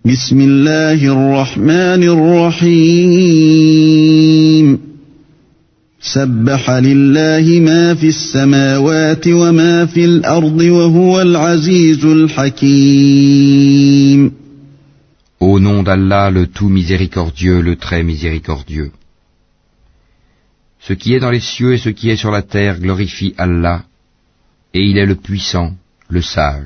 بسم الله الرحمن الرحيم سبح لله ما في السماوات وما في الأرض وهو العزيز الحكيم. Au nom d'Allah, le tout miséricordieux, le très miséricordieux. Ce qui est dans les cieux et ce qui est sur la terre glorifie Allah, et il est le puissant, le sage.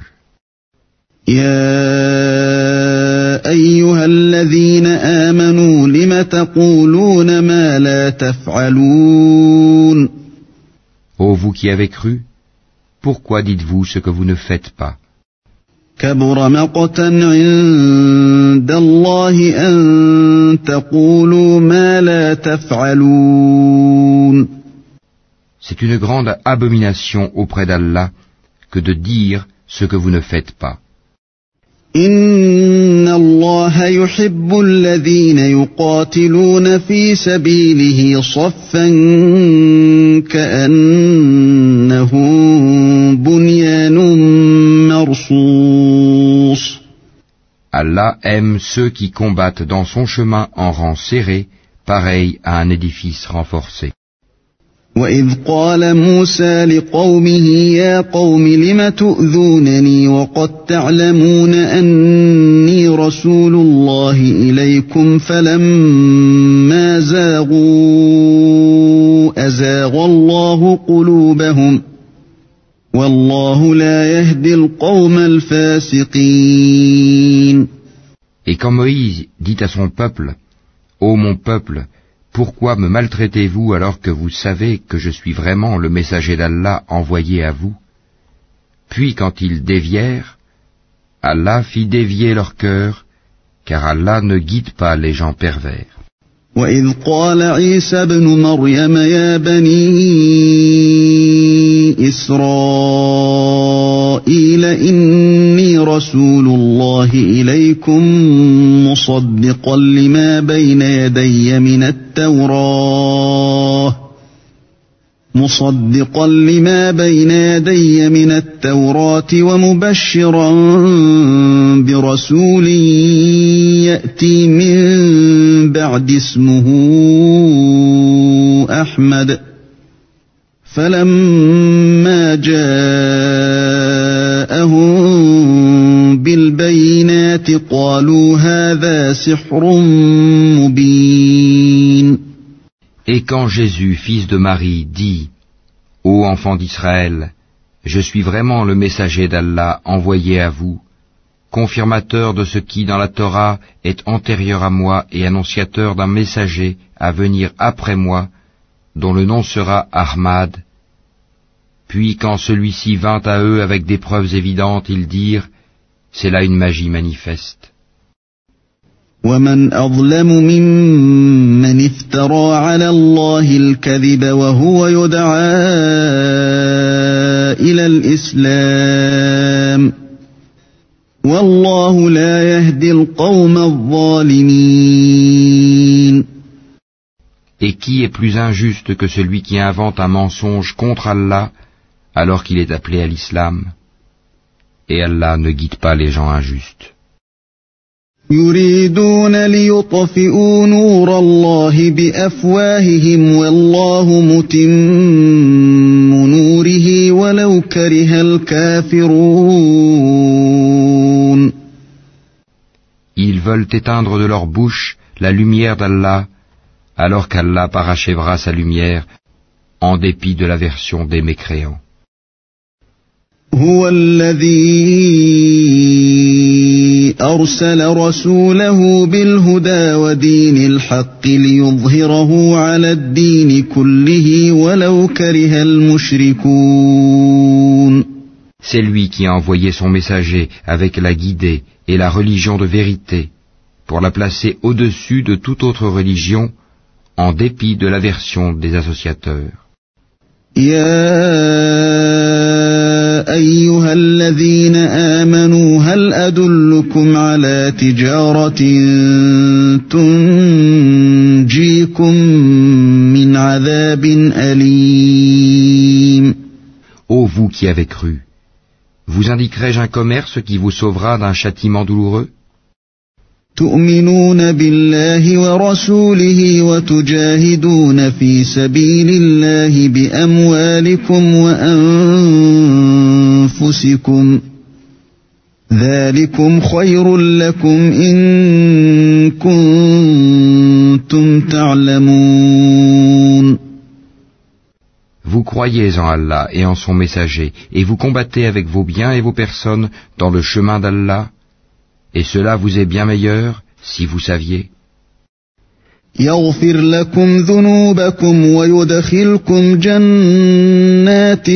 يا أيها الذين آمنوا لم تقولون ما لا تفعلون. Ô vous qui avez cru, pourquoi dites-vous ce que vous ne faites pas? كبر مقتا عند الله أن تقولوا ما لا تفعلون. C'est une grande abomination auprès d'Allah que de dire ce que vous ne faites pas. إن الله يحب الذين يقاتلون في سبيله صفا كأنهم بنيان مرصوص. Allah aime ceux qui combattent dans son chemin en rang serré, pareil à un édifice renforcé. وَإِذْ قَالَ مُوسَى لِقَوْمِهِ يَا قَوْمِ لِمَ تُؤْذُونَنِي وَقَدْ تَعْلَمُونَ أَنِّي رَسُولُ اللَّهِ إِلَيْكُمْ فَلَمَّا زَاغُوا أَزَاغَ اللَّهُ قُلُوبَهُمْ وَاللَّهُ لَا يَهْدِي الْقَوْمَ الْفَاسِقِينَ. Et quand Moïse dit à son peuple, ô mon peuple, pourquoi me maltraitez-vous alors que vous savez que je suis vraiment le messager d'Allah envoyé à vous? Puis quand ils dévièrent, Allah fit dévier leur cœur, car Allah ne guide pas les gens pervers. وَإِذْ قَالَ عِيسَى ابْنُ مَرْيَمَ يَا بَنِي إِسْرَائِيلَ إِنِّي رَسُولُ اللَّهِ إِلَيْكُمْ مُصَدِّقًا لِمَا بَيْنَ يَدَيَّ مِنَ التَّوْرَاةِ وَمُبَشِّرًا بِرَسُولٍ يَأْتِي مِن بَعْدِ اسْمُهُ أَحْمَدُ فَلَمَّا جَاءَهُم بِالْبَيِّنَاتِ قَالُوا هَذَا سِحْرٌ مُبِينٌ. Et quand Jésus, fils de Marie, dit, ô enfants d'Israël, je suis vraiment le messager d'Allah envoyé à vous, confirmateur de ce qui dans la Torah est antérieur à moi et annonciateur d'un messager à venir après moi, dont le nom sera Ahmad. Puis quand celui-ci vint à eux avec des preuves évidentes, ils dirent, c'est là une magie manifeste. وَمَنْ أَظْلَمُ مِمَّنِ افْتَرَى عَلَى اللَّهِ الْكَذِبَ وَهُوَ يُدْعَى إِلَى الْإِسْلَامِ وَاللَّهُ لَا يَهْدِي الْقَوْمَ الظَّالِمِينَ. Et qui est plus injuste que celui qui invente un mensonge contre Allah alors qu'il est appelé à l'islam? Et Allah ne guide pas les gens injustes. يريدون ليطفئوا نور الله بأفواههم والله متم نوره ولو كره الكافرون. Ils veulent éteindre de leur bouche la lumière d'Allah, alors qu'Allah parachèvera sa lumière en dépit de l'aversion des mécréants. هو الذي أرسل رسوله بالهدى ودين الحق ليظهره على الدين كله ولو كره المشركون. C'est lui qui a envoyé son messager avec la guidée et la religion de vérité, pour la placer au-dessus de toute autre religion, en dépit de l'aversion des associateurs. أيها الذين آمنوا هل أدلكم على تجارة تنجيكم من عذاب أليم. Ô vous qui avez cru, vous indiquerai-je un commerce qui vous sauvera d'un châtiment douloureux? تؤمنون بالله ورسوله وتجاهدون في سبيل الله بأموالكم وأنفسكم ذلكم خير لكم إن كنتم تعلمون. Vous croyez en Allah et en son messager, et vous combattez avec vos biens et vos personnes dans le chemin d'Allah, et cela vous est bien meilleur si vous saviez. يغفر لكم ذنوبكم ويدخلكم جنات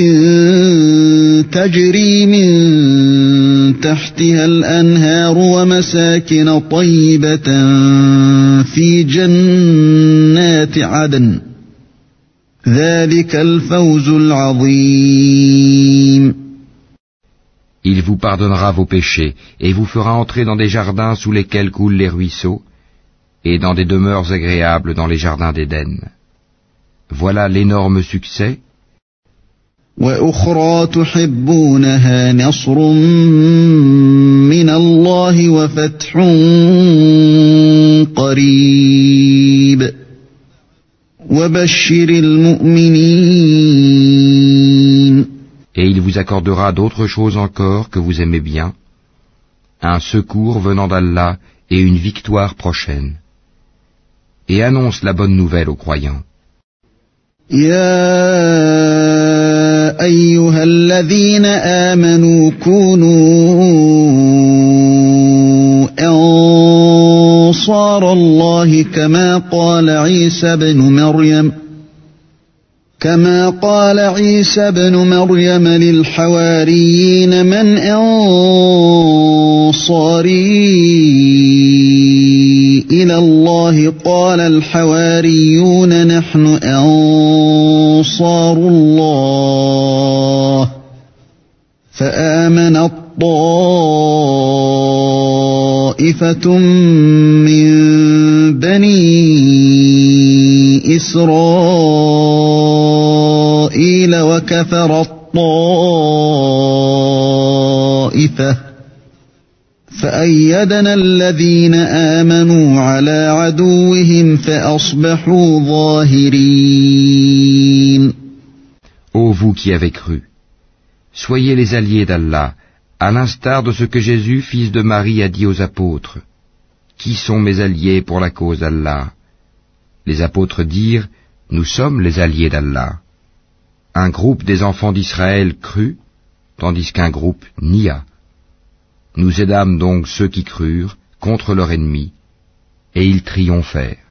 تجري من تحتها الأنهار ومساكن طيبة في جنات عدن ذلك الفوز العظيم. Il vous pardonnera vos péchés et vous fera entrer dans des jardins sous lesquels coulent les ruisseaux et dans des demeures agréables dans les jardins d'Éden. Voilà l'énorme succès. وأخرى تحبونها نصر من الله وفتح قريب وبشر المؤمنين. Et il vous accordera d'autres choses encore que vous aimez bien, un secours venant d'Allah et une victoire prochaine. Et annonce la bonne nouvelle aux croyants. يا أيها الذين آمنوا كونوا أنصار الله كما قال عيسى بن مريم للحواريين من أنصاري إلى الله قال الحواريون نحن أنصار الله فآمنت طائفة من بني إسرائيل وكفرت طائفة فأيدنا الذين آمنوا على عدوهم فأصبحوا ظاهرين. Ô vous qui avez cru, soyez les alliés d'Allah, à l'instar de ce que Jésus, fils de Marie, a dit aux apôtres. Qui sont mes alliés pour la cause d'Allah? Les apôtres dirent, nous sommes les alliés d'Allah. Un groupe des enfants d'Israël crut, tandis qu'un groupe nia. Nous aidâmes donc ceux qui crurent contre leur ennemi, et ils triomphèrent.